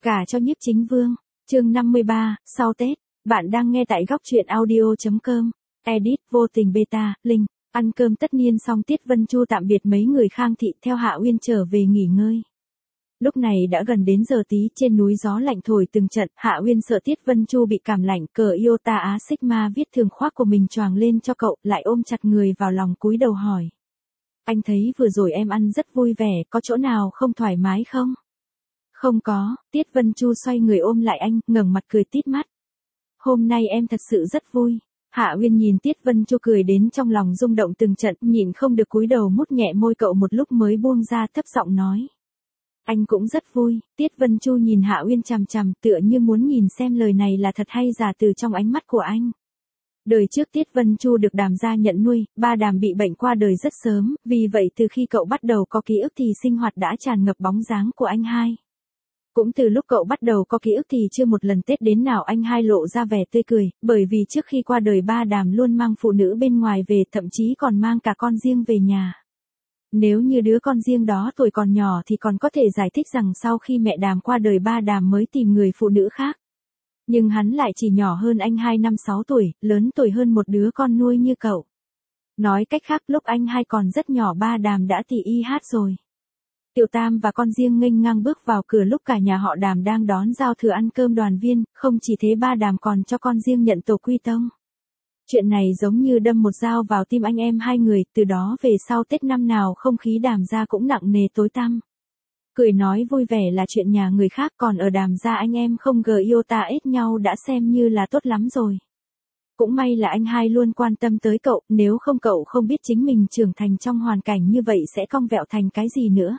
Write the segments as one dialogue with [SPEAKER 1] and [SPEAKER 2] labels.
[SPEAKER 1] Gả cho Nhiếp Chính Vương, chương 53, sau Tết, bạn đang nghe tại góc truyện audio.com, edit vô tình beta, link, ăn cơm tất niên xong Tiết Vân Chu tạm biệt mấy người Khang Thị theo Hạ Uyên trở về nghỉ ngơi. Lúc này đã gần đến giờ tí, trên núi gió lạnh thổi từng trận, Hạ Uyên sợ Tiết Vân Chu bị cảm lạnh, cờ Iota Á Sigma viết thường khoác của mình choàng lên cho cậu, lại ôm chặt người vào lòng cúi đầu hỏi. Anh thấy vừa rồi em ăn rất vui vẻ, có chỗ nào không thoải mái không? Không có, Tiết Vân Chu xoay người ôm lại anh, ngẩng mặt cười tít mắt. Hôm nay em thật sự rất vui. Hạ Uyên nhìn Tiết Vân Chu cười đến trong lòng rung động từng trận, nhịn không được cúi đầu mút nhẹ môi cậu một lúc mới buông ra thấp giọng nói. Anh cũng rất vui. Tiết Vân Chu nhìn Hạ Uyên chằm chằm, tựa như muốn nhìn xem lời này là thật hay giả từ trong ánh mắt của anh. Đời trước Tiết Vân Chu được Đàm gia nhận nuôi, ba Đàm bị bệnh qua đời rất sớm, vì vậy từ khi cậu bắt đầu có ký ức thì sinh hoạt đã tràn ngập bóng dáng của anh hai. Cũng từ lúc cậu bắt đầu có ký ức thì chưa một lần Tết đến nào anh hai lộ ra vẻ tươi cười, bởi vì trước khi qua đời ba Đàm luôn mang phụ nữ bên ngoài về, thậm chí còn mang cả con riêng về nhà. Nếu như đứa con riêng đó tuổi còn nhỏ thì còn có thể giải thích rằng sau khi mẹ Đàm qua đời ba Đàm mới tìm người phụ nữ khác. Nhưng hắn lại chỉ nhỏ hơn anh hai năm 6 tuổi, lớn tuổi hơn một đứa con nuôi như cậu. Nói cách khác lúc anh hai còn rất nhỏ ba Đàm đã tỉ y hát rồi. Tiểu Tam và con riêng nghênh ngang bước vào cửa lúc cả nhà họ Đàm đang đón giao thừa ăn cơm đoàn viên, không chỉ thế ba Đàm còn cho con riêng nhận tổ quy tông. Chuyện này giống như đâm một dao vào tim anh em hai người, từ đó về sau Tết năm nào không khí Đàm gia cũng nặng nề tối tăm. Cười nói vui vẻ là chuyện nhà người khác, còn ở Đàm gia anh em không iota ết nhau đã xem như là tốt lắm rồi. Cũng may là anh hai luôn quan tâm tới cậu, nếu không cậu không biết chính mình trưởng thành trong hoàn cảnh như vậy sẽ cong vẹo thành cái gì nữa.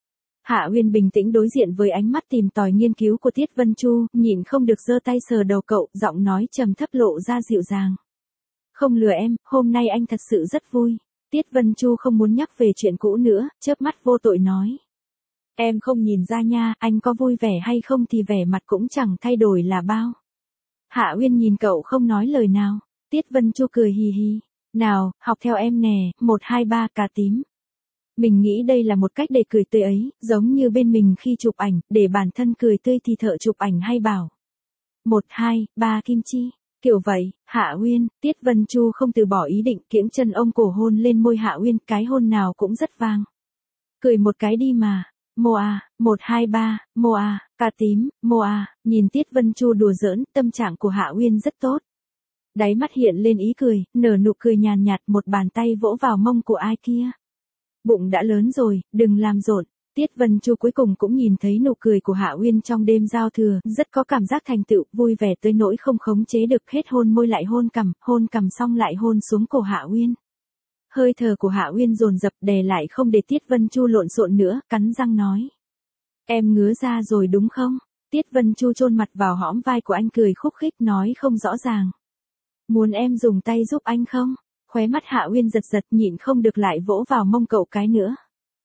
[SPEAKER 1] Hạ Uyên bình tĩnh đối diện với ánh mắt tìm tòi nghiên cứu của Tiết Vân Chu, nhịn không được giơ tay sờ đầu cậu, giọng nói trầm thấp lộ ra dịu dàng. Không lừa em, hôm nay anh thật sự rất vui. Tiết Vân Chu không muốn nhắc về chuyện cũ nữa, chớp mắt vô tội nói. Em không nhìn ra nha, anh có vui vẻ hay không thì vẻ mặt cũng chẳng thay đổi là bao. Hạ Uyên nhìn cậu không nói lời nào. Tiết Vân Chu cười hì hì. Nào, học theo em nè, 1, 2, 3 cà tím. Mình nghĩ đây là một cách để cười tươi ấy, giống như bên mình khi chụp ảnh, để bản thân cười tươi thì thợ chụp ảnh hay bảo. 1, 2, 3 kim chi. Kiểu vậy, Hạ Uyên, Tiết Vân Chu không từ bỏ ý định, kiễng chân ông cổ hôn lên môi Hạ Uyên, cái hôn nào cũng rất vang. Cười một cái đi mà. Moa, 1, 2, 3, Moa, cà tím, Moa, nhìn Tiết Vân Chu đùa giỡn, tâm trạng của Hạ Uyên rất tốt. Đáy mắt hiện lên ý cười, nở nụ cười nhàn nhạt, một bàn tay vỗ vào mông của ai kia. Bụng đã lớn rồi, đừng làm rộn. Tiết Vân Chu cuối cùng cũng nhìn thấy nụ cười của Hạ Uyên trong đêm giao thừa, rất có cảm giác thành tựu, vui vẻ tới nỗi không khống chế được, hết hôn môi lại hôn cằm xong lại hôn xuống cổ Hạ Uyên. Hơi thở của Hạ Uyên dồn dập đè lại không để Tiết Vân Chu lộn xộn nữa, cắn răng nói. Em ngứa ra rồi đúng không? Tiết Vân Chu chôn mặt vào hõm vai của anh cười khúc khích nói không rõ ràng. Muốn em dùng tay giúp anh không? Khóe mắt Hạ Uyên giật giật nhịn không được lại vỗ vào mông cậu cái nữa.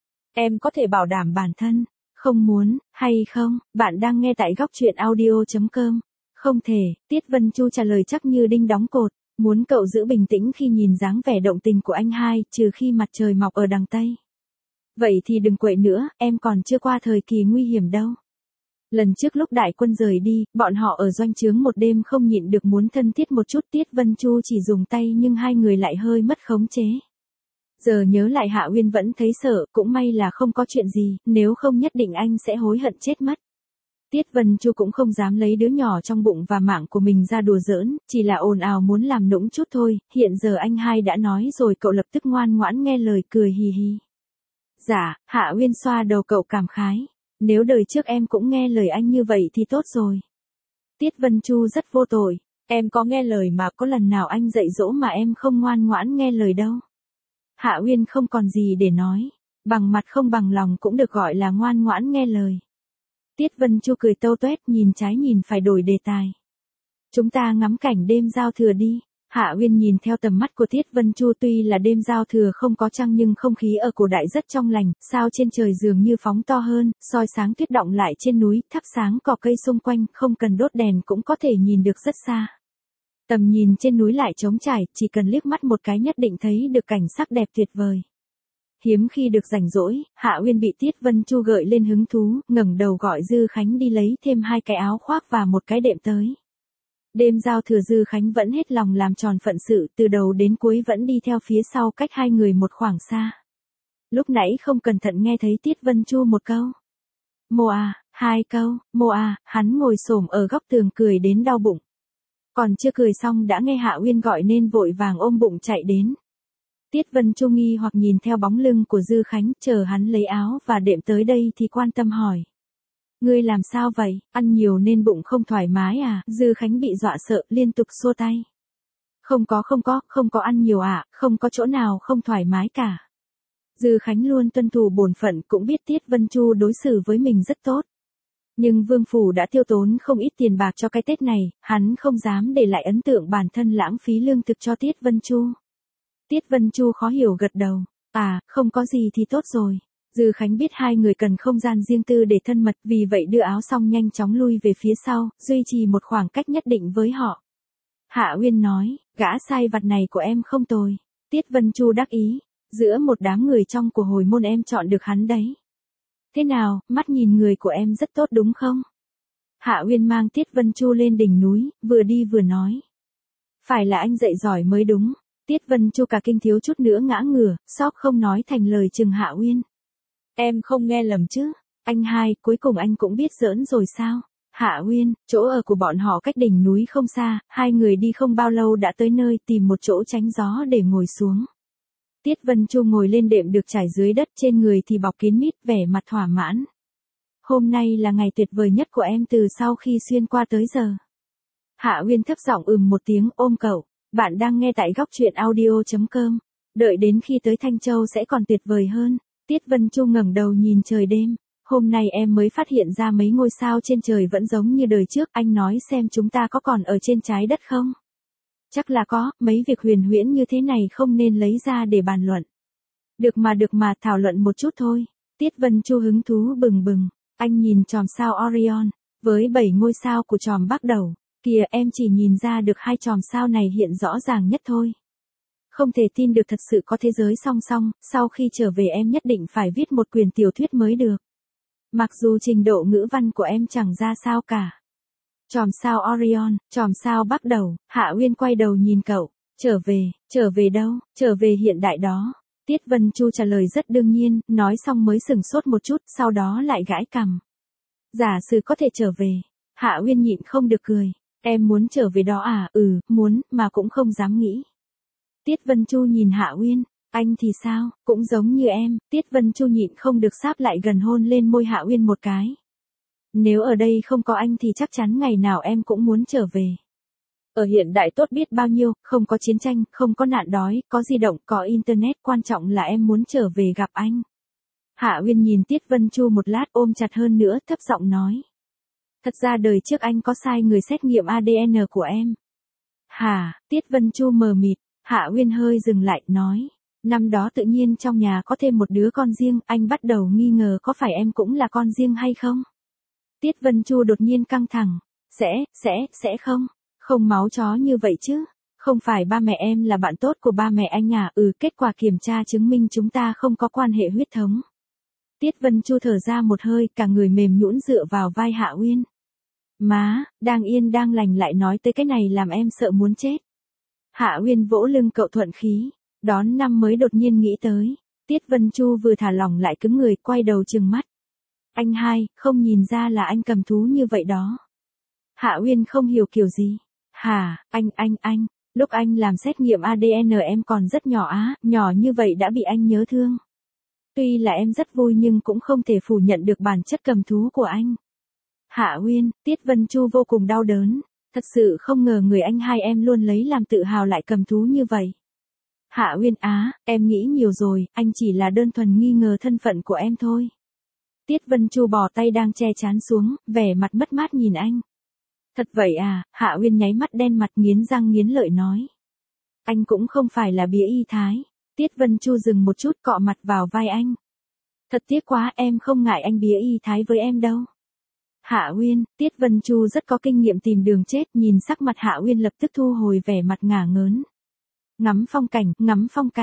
[SPEAKER 1] Em có thể bảo đảm bản thân, không muốn, hay không, bạn đang nghe tại góc truyện audio.com. Không thể, Tiết Vân Chu trả lời chắc như đinh đóng cột, muốn cậu giữ bình tĩnh khi nhìn dáng vẻ động tình của anh hai, trừ khi mặt trời mọc ở đằng Tây. Vậy thì đừng quậy nữa, em còn chưa qua thời kỳ nguy hiểm đâu. Lần trước lúc đại quân rời đi, bọn họ ở doanh trướng một đêm không nhịn được muốn thân thiết một chút, Tiết Vân Chu chỉ dùng tay nhưng hai người lại hơi mất khống chế. Giờ nhớ lại Hạ Uyên vẫn thấy sợ, cũng may là không có chuyện gì, nếu không nhất định anh sẽ hối hận chết mất. Tiết Vân Chu cũng không dám lấy đứa nhỏ trong bụng và mạng của mình ra đùa giỡn, chỉ là ồn ào muốn làm nũng chút thôi, hiện giờ anh hai đã nói rồi cậu lập tức ngoan ngoãn nghe lời cười hì hì. Dạ, Hạ Uyên xoa đầu cậu cảm khái. Nếu đời trước em cũng nghe lời anh như vậy thì tốt rồi. Tiết Vân Chu rất vô tội, em có nghe lời mà có lần nào anh dạy dỗ mà em không ngoan ngoãn nghe lời đâu. Hạ Uyên không còn gì để nói, bằng mặt không bằng lòng cũng được gọi là ngoan ngoãn nghe lời. Tiết Vân Chu cười tâu tuét nhìn trái nhìn phải đổi đề tài. Chúng ta ngắm cảnh đêm giao thừa đi. Hạ Uyên nhìn theo tầm mắt của Tiết Vân Chu, tuy là đêm giao thừa không có trăng nhưng không khí ở cổ đại rất trong lành, sao trên trời dường như phóng to hơn, soi sáng tuyết đọng lại trên núi, thắp sáng cỏ cây xung quanh, không cần đốt đèn cũng có thể nhìn được rất xa. Tầm nhìn trên núi lại trống trải, chỉ cần liếc mắt một cái nhất định thấy được cảnh sắc đẹp tuyệt vời. hiếm khi được rảnh rỗi, Hạ Uyên bị Tiết Vân Chu gợi lên hứng thú, ngẩng đầu gọi Dư Khánh đi lấy thêm 2 cái áo khoác và một cái đệm tới. Đêm giao thừa Dư Khánh vẫn hết lòng làm tròn phận sự, từ đầu đến cuối vẫn đi theo phía sau cách hai người một khoảng xa. Lúc nãy không cẩn thận nghe thấy Tiết Vân Chu một câu. Mô à, 2 câu, mô à, hắn ngồi xổm ở góc tường cười đến đau bụng. Còn chưa cười xong đã nghe Hạ Uyên gọi nên vội vàng ôm bụng chạy đến. Tiết Vân Chu nghi hoặc nhìn theo bóng lưng của Dư Khánh, chờ hắn lấy áo và đệm tới đây thì quan tâm hỏi. Ngươi làm sao vậy, ăn nhiều nên bụng không thoải mái à? Dư Khánh bị dọa sợ liên tục xua tay. Không có ăn nhiều ạ, không có chỗ nào không thoải mái cả. Dư Khánh luôn tuân thủ bổn phận, cũng biết Tiết Vân Chu đối xử với mình rất tốt. Nhưng Vương Phủ đã tiêu tốn không ít tiền bạc cho cái Tết này, hắn không dám để lại ấn tượng bản thân lãng phí lương thực cho Tiết Vân Chu. Tiết Vân Chu khó hiểu gật đầu. À, không có gì thì tốt rồi. Dư Khánh biết hai người cần không gian riêng tư để thân mật, vì vậy đưa áo xong nhanh chóng lui về phía sau, duy trì một khoảng cách nhất định với họ. Hạ Uyên nói, gã sai vặt này của em không tồi. Tiết Vân Chu đắc ý, giữa một đám người trong của hồi môn em chọn được hắn đấy. Thế nào, mắt nhìn người của em rất tốt đúng không? Hạ Uyên mang Tiết Vân Chu lên đỉnh núi, vừa đi vừa nói. Phải là anh dạy giỏi mới đúng. Tiết Vân Chu cả kinh thiếu chút nữa ngã ngửa, sốc không nói thành lời chừng Hạ Uyên. Em không nghe lầm chứ? Anh hai, cuối cùng anh cũng biết giỡn rồi sao? Hạ Uyên, chỗ ở của bọn họ cách đỉnh núi không xa, hai người đi không bao lâu đã tới nơi, tìm một chỗ tránh gió để ngồi xuống. Tiết Vân Chu ngồi lên đệm được trải dưới đất, trên người thì bọc kín mít, vẻ mặt thỏa mãn. Hôm nay là ngày tuyệt vời nhất của em từ sau khi xuyên qua tới giờ. Hạ Uyên thấp giọng một tiếng ôm cậu. Bạn đang nghe tại góc truyện audio.com. Đợi đến khi tới Thanh Châu sẽ còn tuyệt vời hơn. Tiết Vân Chu ngẩng đầu nhìn trời đêm. Hôm nay em mới phát hiện ra mấy ngôi sao trên trời vẫn giống như đời trước. Anh nói xem chúng ta có còn ở trên trái đất không? Chắc là có, mấy việc huyền huyễn như thế này không nên lấy ra để bàn luận. Được mà, thảo luận một chút thôi. Tiết Vân Chu hứng thú bừng bừng. Anh nhìn chòm sao Orion, với 7 ngôi sao của chòm Bắc Đầu. Kìa, em chỉ nhìn ra được 2 chòm sao này hiện rõ ràng nhất thôi. Không thể tin được thật sự có thế giới song song, sau khi trở về em nhất định phải viết một quyển tiểu thuyết mới được. Mặc dù trình độ ngữ văn của em chẳng ra sao cả. Chòm sao Orion, chòm sao Bắc Đầu. Hạ Uyên quay đầu nhìn cậu. Trở về đâu? Trở về hiện đại đó. Tiết Vân Chu trả lời rất đương nhiên, nói xong mới sừng sốt một chút, sau đó lại gãi cằm. Giả sử có thể trở về. Hạ Uyên nhịn không được cười. Em muốn trở về đó à? Ừ, muốn, mà cũng không dám nghĩ. Tiết Vân Chu nhìn Hạ Uyên. Anh thì sao? Cũng giống như em. Tiết Vân Chu nhịn không được sáp lại gần hôn lên môi Hạ Uyên một cái. Nếu ở đây không có anh thì chắc chắn ngày nào em cũng muốn trở về. Ở hiện đại tốt biết bao nhiêu, không có chiến tranh, không có nạn đói, có di động, có internet, quan trọng là em muốn trở về gặp anh. Hạ Uyên nhìn Tiết Vân Chu một lát ôm chặt hơn nữa, thấp giọng nói. Thật ra đời trước anh có sai người xét nghiệm ADN của em. Hả? Tiết Vân Chu mờ mịt. Hạ Uyên hơi dừng lại, nói. Năm đó tự nhiên trong nhà có thêm một đứa con riêng, anh bắt đầu nghi ngờ có phải em cũng là con riêng hay không? Tiết Vân Chu đột nhiên căng thẳng. Sẽ không. Không máu chó như vậy chứ. Không phải ba mẹ em là bạn tốt của ba mẹ anh à? Kết quả kiểm tra chứng minh chúng ta không có quan hệ huyết thống. Tiết Vân Chu thở ra một hơi, cả người mềm nhũn dựa vào vai Hạ Uyên. Má, đang yên đang lành lại nói tới cái này làm em sợ muốn chết. Hạ Uyên vỗ lưng cậu thuận khí. Đón năm mới đột nhiên nghĩ tới. Tiết Vân Chu vừa thả lỏng lại cứng người, quay đầu trừng mắt. Anh hai, không nhìn ra là anh cầm thú như vậy đó. Hạ Uyên không hiểu kiểu gì. Hả, anh, lúc anh làm xét nghiệm ADN em còn rất nhỏ á, nhỏ như vậy đã bị anh nhớ thương. Tuy là em rất vui nhưng cũng không thể phủ nhận được bản chất cầm thú của anh. Hạ Uyên, Tiết Vân Chu vô cùng đau đớn. Thật sự không ngờ người anh hai em luôn lấy làm tự hào lại cầm thú như vậy. Hạ Uyên á, em nghĩ nhiều rồi, anh chỉ là đơn thuần nghi ngờ thân phận của em thôi. Tiết Vân Chu bỏ tay đang che chán xuống, vẻ mặt mất mát nhìn anh. Thật vậy à? Hạ Uyên nháy mắt đen mặt nghiến răng nghiến lợi nói. Anh cũng không phải là bía y thái. Tiết Vân Chu dừng một chút cọ mặt vào vai anh. Thật tiếc quá, em không ngại anh bía y thái với em đâu. Hạ Uyên, Tiết Vân Chu rất có kinh nghiệm tìm đường chết, nhìn sắc mặt Hạ Uyên lập tức thu hồi vẻ mặt ngả ngớn. Ngắm phong cảnh.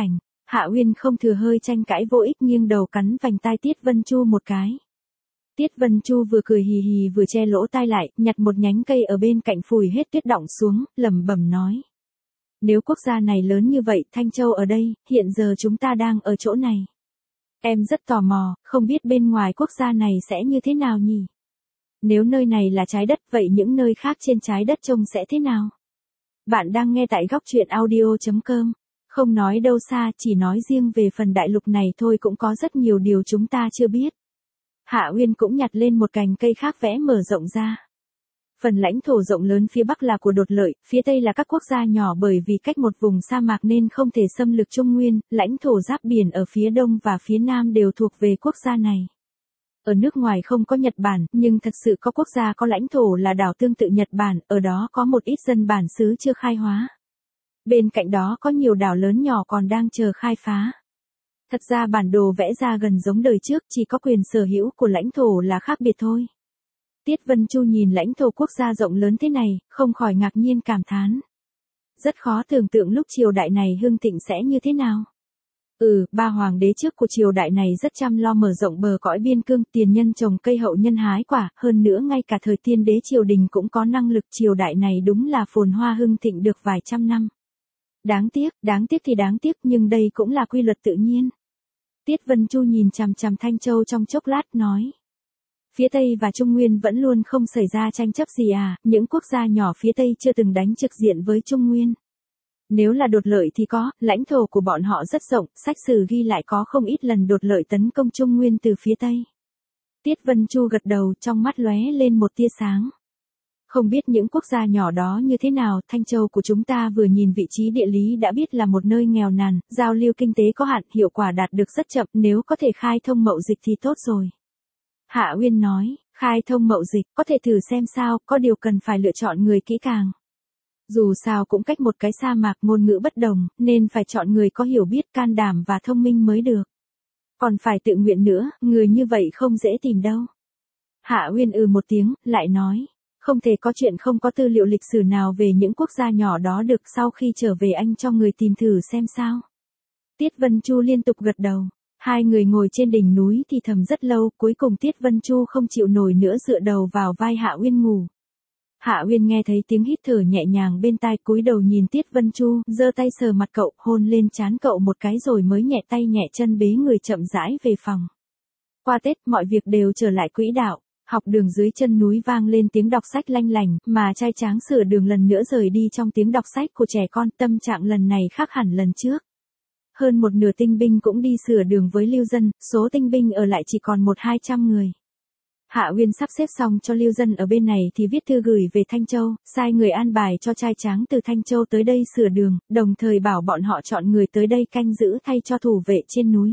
[SPEAKER 1] Hạ Uyên không thừa hơi tranh cãi vô ích nghiêng đầu cắn vành tai Tiết Vân Chu một cái. Tiết Vân Chu vừa cười hì hì vừa che lỗ tai lại, nhặt một nhánh cây ở bên cạnh phủi hết tuyết đọng xuống, lẩm bẩm nói. Nếu quốc gia này lớn như vậy, Thanh Châu ở đây, hiện giờ chúng ta đang ở chỗ này. Em rất tò mò, không biết bên ngoài quốc gia này sẽ như thế nào nhỉ? Nếu nơi này là trái đất, vậy những nơi khác trên trái đất trông sẽ thế nào? Bạn đang nghe tại góc truyện audio.com. Không nói đâu xa, chỉ nói riêng về phần đại lục này thôi cũng có rất nhiều điều chúng ta chưa biết. Hạ Uyên cũng nhặt lên một cành cây khác vẽ mở rộng ra. Phần lãnh thổ rộng lớn phía Bắc là của Đột Lợi, phía Tây là các quốc gia nhỏ bởi vì cách một vùng sa mạc nên không thể xâm lược Trung Nguyên, lãnh thổ giáp biển ở phía Đông và phía Nam đều thuộc về quốc gia này. Ở nước ngoài không có Nhật Bản, nhưng thật sự có quốc gia có lãnh thổ là đảo tương tự Nhật Bản, ở đó có một ít dân bản xứ chưa khai hóa. Bên cạnh đó có nhiều đảo lớn nhỏ còn đang chờ khai phá. Thật ra bản đồ vẽ ra gần giống đời trước, chỉ có quyền sở hữu của lãnh thổ là khác biệt thôi. Tiết Vân Chu nhìn lãnh thổ quốc gia rộng lớn thế này, không khỏi ngạc nhiên cảm thán. Rất khó tưởng tượng lúc triều đại này hưng thịnh sẽ như thế nào. Ba hoàng đế trước của triều đại này rất chăm lo mở rộng bờ cõi biên cương, tiền nhân trồng cây hậu nhân hái quả, hơn nữa ngay cả thời tiên đế triều đình cũng có năng lực, triều đại này đúng là phồn hoa hưng thịnh được vài trăm năm. Đáng tiếc thì đáng tiếc, nhưng đây cũng là quy luật tự nhiên. Tiết Vân Chu nhìn chằm chằm Thanh Châu trong chốc lát nói. Phía Tây và Trung Nguyên vẫn luôn không xảy ra tranh chấp gì à, những quốc gia nhỏ phía Tây chưa từng đánh trực diện với Trung Nguyên. Nếu là Đột Lợi thì có, lãnh thổ của bọn họ rất rộng, sách sử ghi lại có không ít lần Đột Lợi tấn công Trung Nguyên từ phía Tây. Tiết Vân Chu gật đầu, trong mắt lóe lên một tia sáng. Không biết những quốc gia nhỏ đó như thế nào, Thanh Châu của chúng ta vừa nhìn vị trí địa lý đã biết là một nơi nghèo nàn, giao lưu kinh tế có hạn, hiệu quả đạt được rất chậm, nếu có thể khai thông mậu dịch thì tốt rồi. Hạ Uyên nói, khai thông mậu dịch, có thể thử xem sao, có điều cần phải lựa chọn người kỹ càng. Dù sao cũng cách một cái sa mạc, ngôn ngữ bất đồng, nên phải chọn người có hiểu biết, can đảm và thông minh mới được. Còn phải tự nguyện nữa, người như vậy không dễ tìm đâu. Hạ Uyên một tiếng, lại nói. Không thể có chuyện không có tư liệu lịch sử nào về những quốc gia nhỏ đó được, sau khi trở về anh cho người tìm thử xem sao. Tiết Vân Chu liên tục gật đầu. Hai người ngồi trên đỉnh núi thì thầm rất lâu, cuối cùng Tiết Vân Chu không chịu nổi nữa dựa đầu vào vai Hạ Uyên ngủ. Hạ Uyên nghe thấy tiếng hít thở nhẹ nhàng bên tai, cúi đầu nhìn Tiết Vân Chu, giơ tay sờ mặt cậu, hôn lên trán cậu một cái rồi mới nhẹ tay nhẹ chân bế người chậm rãi về phòng. Qua Tết mọi việc đều trở lại quỹ đạo. Học đường dưới chân núi vang lên tiếng đọc sách lanh lành, mà trai tráng sửa đường lần nữa rời đi trong tiếng đọc sách của trẻ con, tâm trạng lần này khác hẳn lần trước. Hơn một nửa tinh binh cũng đi sửa đường với lưu dân, số tinh binh ở lại chỉ còn 100-200 người. Hạ Uyên sắp xếp xong cho lưu dân ở bên này thì viết thư gửi về Thanh Châu, sai người an bài cho trai tráng từ Thanh Châu tới đây sửa đường, đồng thời bảo bọn họ chọn người tới đây canh giữ thay cho thủ vệ trên núi.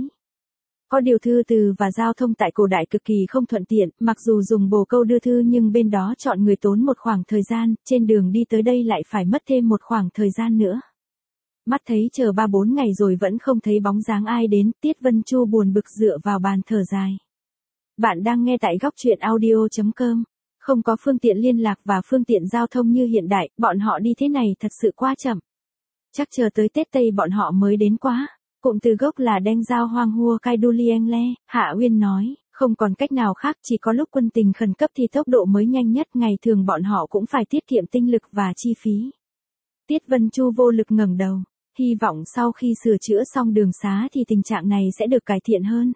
[SPEAKER 1] Có điều thư từ và giao thông tại cổ đại cực kỳ không thuận tiện, mặc dù dùng bồ câu đưa thư nhưng bên đó chọn người tốn một khoảng thời gian, trên đường đi tới đây lại phải mất thêm một khoảng thời gian nữa. Mắt thấy chờ 3-4 ngày rồi vẫn không thấy bóng dáng ai đến, Tiết Vân Chu buồn bực dựa vào bàn thở dài. Bạn đang nghe tại góc truyện audio.com. Không có phương tiện liên lạc và phương tiện giao thông như hiện đại, bọn họ đi thế này thật sự quá chậm. Chắc chờ tới Tết Tây bọn họ mới đến quá. Cụm từ gốc là Đen Giao Hoang Hua Kai Du Lieng Le, Hạ Uyên nói, không còn cách nào khác, chỉ có lúc quân tình khẩn cấp thì tốc độ mới nhanh nhất, ngày thường bọn họ cũng phải tiết kiệm tinh lực và chi phí. Tiết Vân Chu vô lực ngẩng đầu, hy vọng sau khi sửa chữa xong đường xá thì tình trạng này sẽ được cải thiện hơn.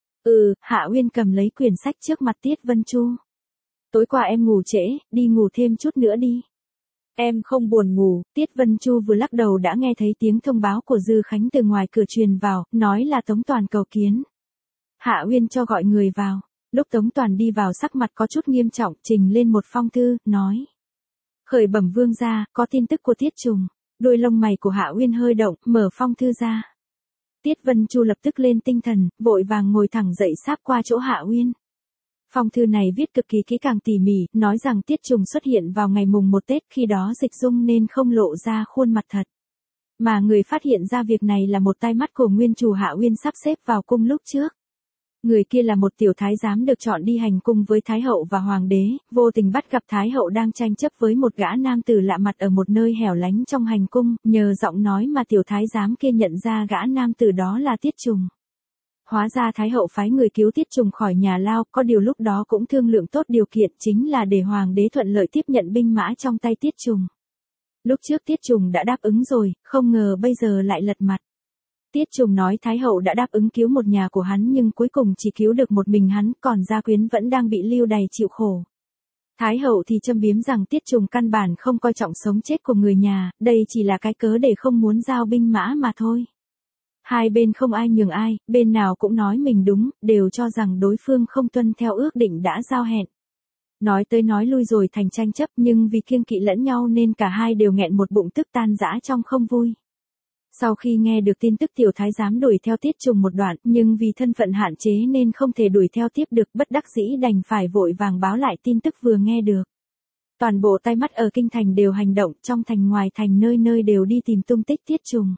[SPEAKER 1] Hạ Uyên cầm lấy quyển sách trước mặt Tiết Vân Chu. Tối qua em ngủ trễ, đi ngủ thêm chút nữa đi. Em không buồn ngủ, Tiết Vân Chu vừa lắc đầu đã nghe thấy tiếng thông báo của Dư Khánh từ ngoài cửa truyền vào, nói là Tống Toàn cầu kiến. Hạ Uyên cho gọi người vào. Lúc Tống Toàn đi vào sắc mặt có chút nghiêm trọng, trình lên một phong thư, nói. Khởi bẩm vương gia, có tin tức của Tiết Trùng. Đôi lông mày của Hạ Uyên hơi động, mở phong thư ra. Tiết Vân Chu lập tức lên tinh thần, vội vàng ngồi thẳng dậy sáp qua chỗ Hạ Uyên. Phong thư này viết cực kỳ kỹ càng tỉ mỉ, nói rằng Tiết Trùng xuất hiện vào ngày mùng 1 Tết, khi đó dịch dung nên không lộ ra khuôn mặt thật. Mà người phát hiện ra việc này là một tai mắt của nguyên chủ Hạ Uyên sắp xếp vào cung lúc trước. Người kia là một tiểu thái giám được chọn đi hành cung với Thái hậu và Hoàng đế, vô tình bắt gặp Thái hậu đang tranh chấp với một gã nam tử lạ mặt ở một nơi hẻo lánh trong hành cung, nhờ giọng nói mà tiểu thái giám kia nhận ra gã nam tử đó là Tiết Trùng. Hóa ra Thái hậu phái người cứu Tiết Trùng khỏi nhà lao, có điều lúc đó cũng thương lượng tốt điều kiện chính là để Hoàng đế thuận lợi tiếp nhận binh mã trong tay Tiết Trùng. Lúc trước Tiết Trùng đã đáp ứng rồi, không ngờ bây giờ lại lật mặt. Tiết Trùng nói Thái hậu đã đáp ứng cứu một nhà của hắn nhưng cuối cùng chỉ cứu được một mình hắn, còn gia quyến vẫn đang bị lưu đày chịu khổ. Thái hậu thì châm biếm rằng Tiết Trùng căn bản không coi trọng sống chết của người nhà, đây chỉ là cái cớ để không muốn giao binh mã mà thôi. Hai bên không ai nhường ai, bên nào cũng nói mình đúng, đều cho rằng đối phương không tuân theo ước định đã giao hẹn. Nói tới nói lui rồi thành tranh chấp, nhưng vì kiêng kỵ lẫn nhau nên cả hai đều nghẹn một bụng tức tan rã trong không vui. Sau khi nghe được tin tức tiểu thái giám đuổi theo Tiết Trùng một đoạn, nhưng vì thân phận hạn chế nên không thể đuổi theo tiếp được, bất đắc dĩ đành phải vội vàng báo lại tin tức vừa nghe được. Toàn bộ tai mắt ở kinh thành đều hành động, trong thành ngoài thành nơi nơi đều đi tìm tung tích Tiết Trùng.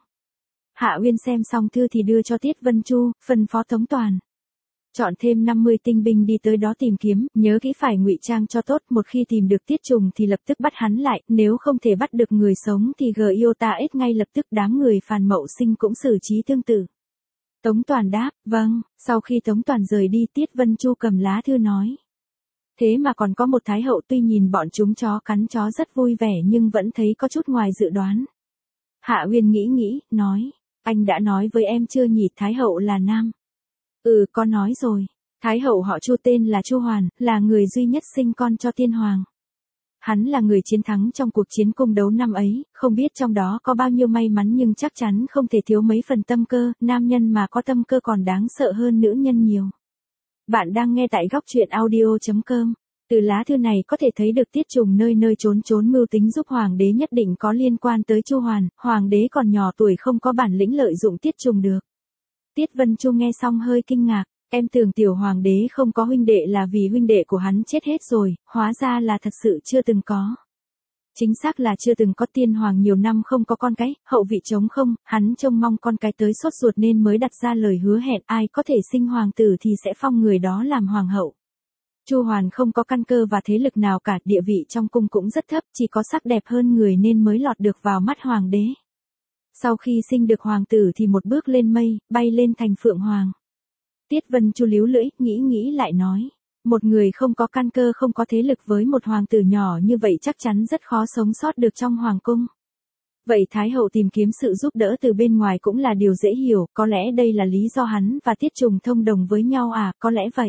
[SPEAKER 1] Hạ Uyên xem xong thư thì đưa cho Tiết Vân Chu, phân phó Tống Toàn. Chọn thêm 50 tinh binh đi tới đó tìm kiếm, nhớ kỹ phải ngụy trang cho tốt, một khi tìm được Tiết Trùng thì lập tức bắt hắn lại, nếu không thể bắt được người sống thì Giota ngay lập tức đám người Phàn Mậu Sinh cũng xử trí tương tự. Tống Toàn đáp, vâng, sau khi Tống Toàn rời đi Tiết Vân Chu cầm lá thư nói. Thế mà còn có một Thái hậu, tuy nhìn bọn chúng chó cắn chó rất vui vẻ nhưng vẫn thấy có chút ngoài dự đoán. Hạ Uyên nghĩ, nói, anh đã nói với em chưa nhỉ Thái hậu là nam? Ừ, có nói rồi. Thái hậu họ Chu tên là Chu Hoàn, là người duy nhất sinh con cho tiên hoàng. Hắn là người chiến thắng trong cuộc chiến cung đấu năm ấy, không biết trong đó có bao nhiêu may mắn nhưng chắc chắn không thể thiếu mấy phần tâm cơ, nam nhân mà có tâm cơ còn đáng sợ hơn nữ nhân nhiều. Bạn đang nghe tại góc truyện audio.com. Từ lá thư này có thể thấy được Tiết Trùng nơi nơi trốn mưu tính giúp hoàng đế nhất định có liên quan tới Chu Hoàn, hoàng đế còn nhỏ tuổi không có bản lĩnh lợi dụng Tiết Trùng được. Tiết Vân Chu nghe xong hơi kinh ngạc, em tưởng tiểu hoàng đế không có huynh đệ là vì huynh đệ của hắn chết hết rồi, hóa ra là thật sự chưa từng có. Chính xác là chưa từng có, tiên hoàng nhiều năm không có con cái, hậu vị trống không, hắn trông mong con cái tới sốt ruột nên mới đặt ra lời hứa hẹn ai có thể sinh hoàng tử thì sẽ phong người đó làm hoàng hậu. Chu Hoàn không có căn cơ và thế lực nào cả, địa vị trong cung cũng rất thấp, chỉ có sắc đẹp hơn người nên mới lọt được vào mắt hoàng đế. Sau khi sinh được hoàng tử thì một bước lên mây, bay lên thành phượng hoàng. Tiết Vân Chu líu lưỡi, nghĩ lại nói. Một người không có căn cơ không có thế lực với một hoàng tử nhỏ như vậy chắc chắn rất khó sống sót được trong hoàng cung. Vậy Thái hậu tìm kiếm sự giúp đỡ từ bên ngoài cũng là điều dễ hiểu, có lẽ đây là lý do hắn và Tiết Trùng thông đồng với nhau à, có lẽ vậy.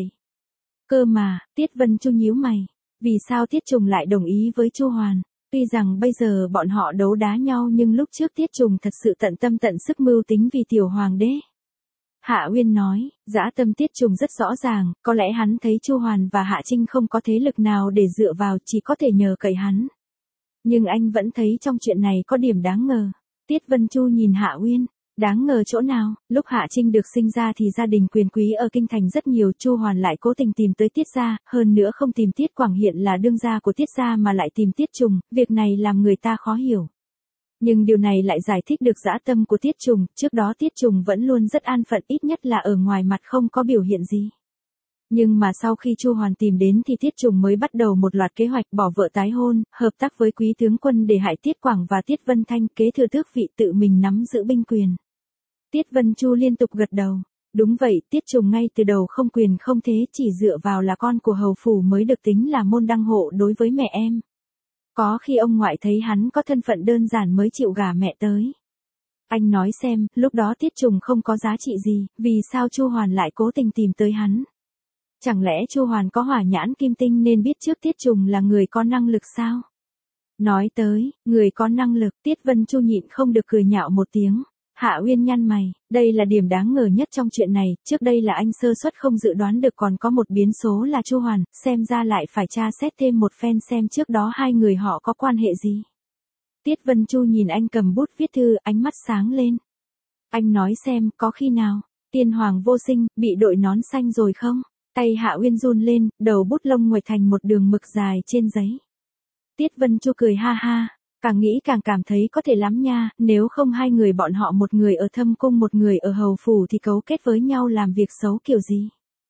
[SPEAKER 1] Cơ mà, Tiết Vân Chu nhíu mày. Vì sao Tiết Trùng lại đồng ý với Chu Hoàn? Tuy rằng bây giờ bọn họ đấu đá nhau nhưng lúc trước Tiết Trùng thật sự tận tâm tận sức mưu tính vì tiểu hoàng đế. Hạ Uyên nói, dã tâm Tiết Trùng rất rõ ràng, có lẽ hắn thấy Chu Hoàn và Hạ Trinh không có thế lực nào để dựa vào, chỉ có thể nhờ cậy hắn. Nhưng anh vẫn thấy trong chuyện này có điểm đáng ngờ. Tiết Vân Chu nhìn Hạ Uyên. Đáng ngờ chỗ nào, lúc Hạ Trinh được sinh ra thì gia đình quyền quý ở kinh thành rất nhiều, Chu Hoàn lại cố tình tìm tới Tiết gia, hơn nữa không tìm Tiết Quảng Hiện là đương gia của Tiết gia mà lại tìm Tiết Trùng, việc này làm người ta khó hiểu. Nhưng điều này lại giải thích được dã tâm của Tiết Trùng, trước đó Tiết Trùng vẫn luôn rất an phận, ít nhất là ở ngoài mặt không có biểu hiện gì. Nhưng mà sau khi Chu Hoàn tìm đến thì Tiết Trùng mới bắt đầu một loạt kế hoạch bỏ vợ tái hôn, hợp tác với quý tướng quân để hại Tiết Quảng và Tiết Vân Thanh, kế thừa tước vị, tự mình nắm giữ binh quyền. Tiết Vân Chu liên tục gật đầu. Đúng vậy, Tiết Trùng ngay từ đầu không quyền không thế, chỉ dựa vào là con của hầu phủ mới được tính là môn đăng hộ đối với mẹ em. Có khi ông ngoại thấy hắn có thân phận đơn giản mới chịu gả mẹ tới. Anh nói xem, lúc đó Tiết Trùng không có giá trị gì, vì sao Chu Hoàn lại cố tình tìm tới hắn? Chẳng lẽ Chu Hoàn có hỏa nhãn kim tinh nên biết trước Tiết Trùng là người có năng lực sao? Nói tới, người có năng lực, Tiết Vân Chu nhịn không được cười nhạo một tiếng. Hạ Uyên nhăn mày, đây là điểm đáng ngờ nhất trong chuyện này, trước đây là anh sơ suất không dự đoán được còn có một biến số là Chu Hoàn, xem ra lại phải tra xét thêm một phen xem trước đó hai người họ có quan hệ gì. Tiết Vân Chu nhìn anh cầm bút viết thư, ánh mắt sáng lên. Anh nói xem, có khi nào, tiên hoàng vô sinh, bị đội nón xanh rồi không? Tay Hạ Uyên run lên, đầu bút lông nguệch thành một đường mực dài trên giấy. Tiết Vân Chu cười ha ha. Càng nghĩ càng cảm thấy có thể lắm nha, nếu không hai người bọn họ một người ở thâm cung một người ở hầu phủ thì cấu kết với nhau làm việc xấu kiểu gì.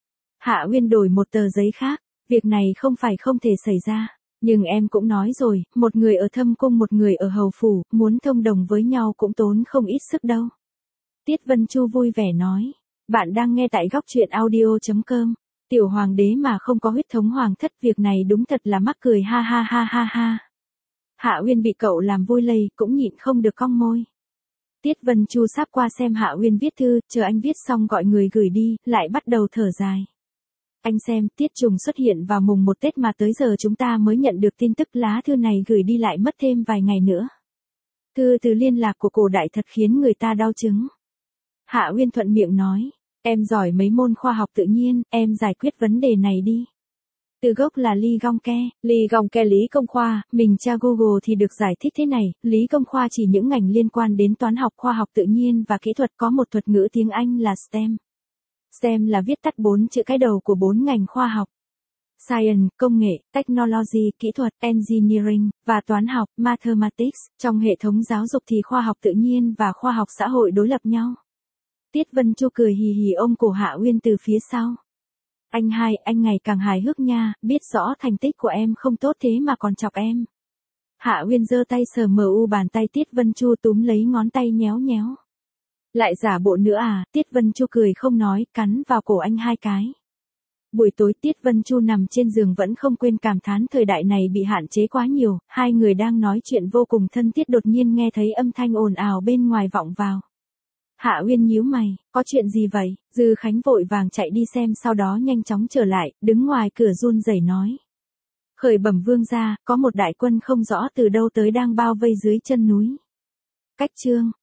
[SPEAKER 1] Hạ Uyên đổi một tờ giấy khác, việc này không phải không thể xảy ra. Nhưng em cũng nói rồi, một người ở thâm cung một người ở hầu phủ, muốn thông đồng với nhau cũng tốn không ít sức đâu. Tiết Vân Chu vui vẻ nói. Bạn đang nghe tại góc truyện audio.com. Tiểu hoàng đế mà không có huyết thống hoàng thất, việc này đúng thật là mắc cười, ha ha ha ha ha. Hạ Uyên bị cậu làm vui lây, cũng nhịn không được cong môi. Tiết Vân Chu sắp qua xem Hạ Uyên viết thư, chờ anh viết xong gọi người gửi đi, lại bắt đầu thở dài. Anh xem, Tiết Trùng xuất hiện vào mùng 1 Tết mà tới giờ chúng ta mới nhận được tin tức, lá thư này gửi đi lại mất thêm vài ngày nữa. Thư từ liên lạc của cổ đại thật khiến người ta đau chứng. Hạ Uyên thuận miệng nói, em giỏi mấy môn khoa học tự nhiên, em giải quyết vấn đề này đi. Từ gốc là Lý Gong Ke Lý Công Khoa, mình tra Google thì được giải thích thế này, Lý Công Khoa chỉ những ngành liên quan đến toán học, khoa học tự nhiên và kỹ thuật, có một thuật ngữ tiếng Anh là STEM. STEM là viết tắt 4 chữ cái đầu của 4 ngành khoa học. Science, công nghệ, technology, kỹ thuật, engineering, và toán học, mathematics. Trong hệ thống giáo dục thì khoa học tự nhiên và khoa học xã hội đối lập nhau. Tiết Vân Chu cười hì hì ôm cổ Hạ Uyên từ phía sau. Anh ngày càng hài hước nha, biết rõ thành tích của em không tốt thế mà còn chọc em. Hạ Uyên giơ tay sờ mờ u bàn tay Tiết Vân Chu, túm lấy ngón tay nhéo nhéo. Lại giả bộ nữa à? Tiết Vân Chu cười không nói, cắn vào cổ anh 2 cái. Buổi tối Tiết Vân Chu nằm trên giường vẫn không quên cảm thán thời đại này bị hạn chế quá nhiều, hai người đang nói chuyện vô cùng thân thiết đột nhiên nghe thấy âm thanh ồn ào bên ngoài vọng vào. Hạ Uyên nhíu mày, có chuyện gì vậy? Dư Khánh vội vàng chạy đi xem, sau đó nhanh chóng trở lại, đứng ngoài cửa run rẩy nói. Khởi bẩm vương gia, có một đại quân không rõ từ đâu tới đang bao vây dưới chân núi. Cách chương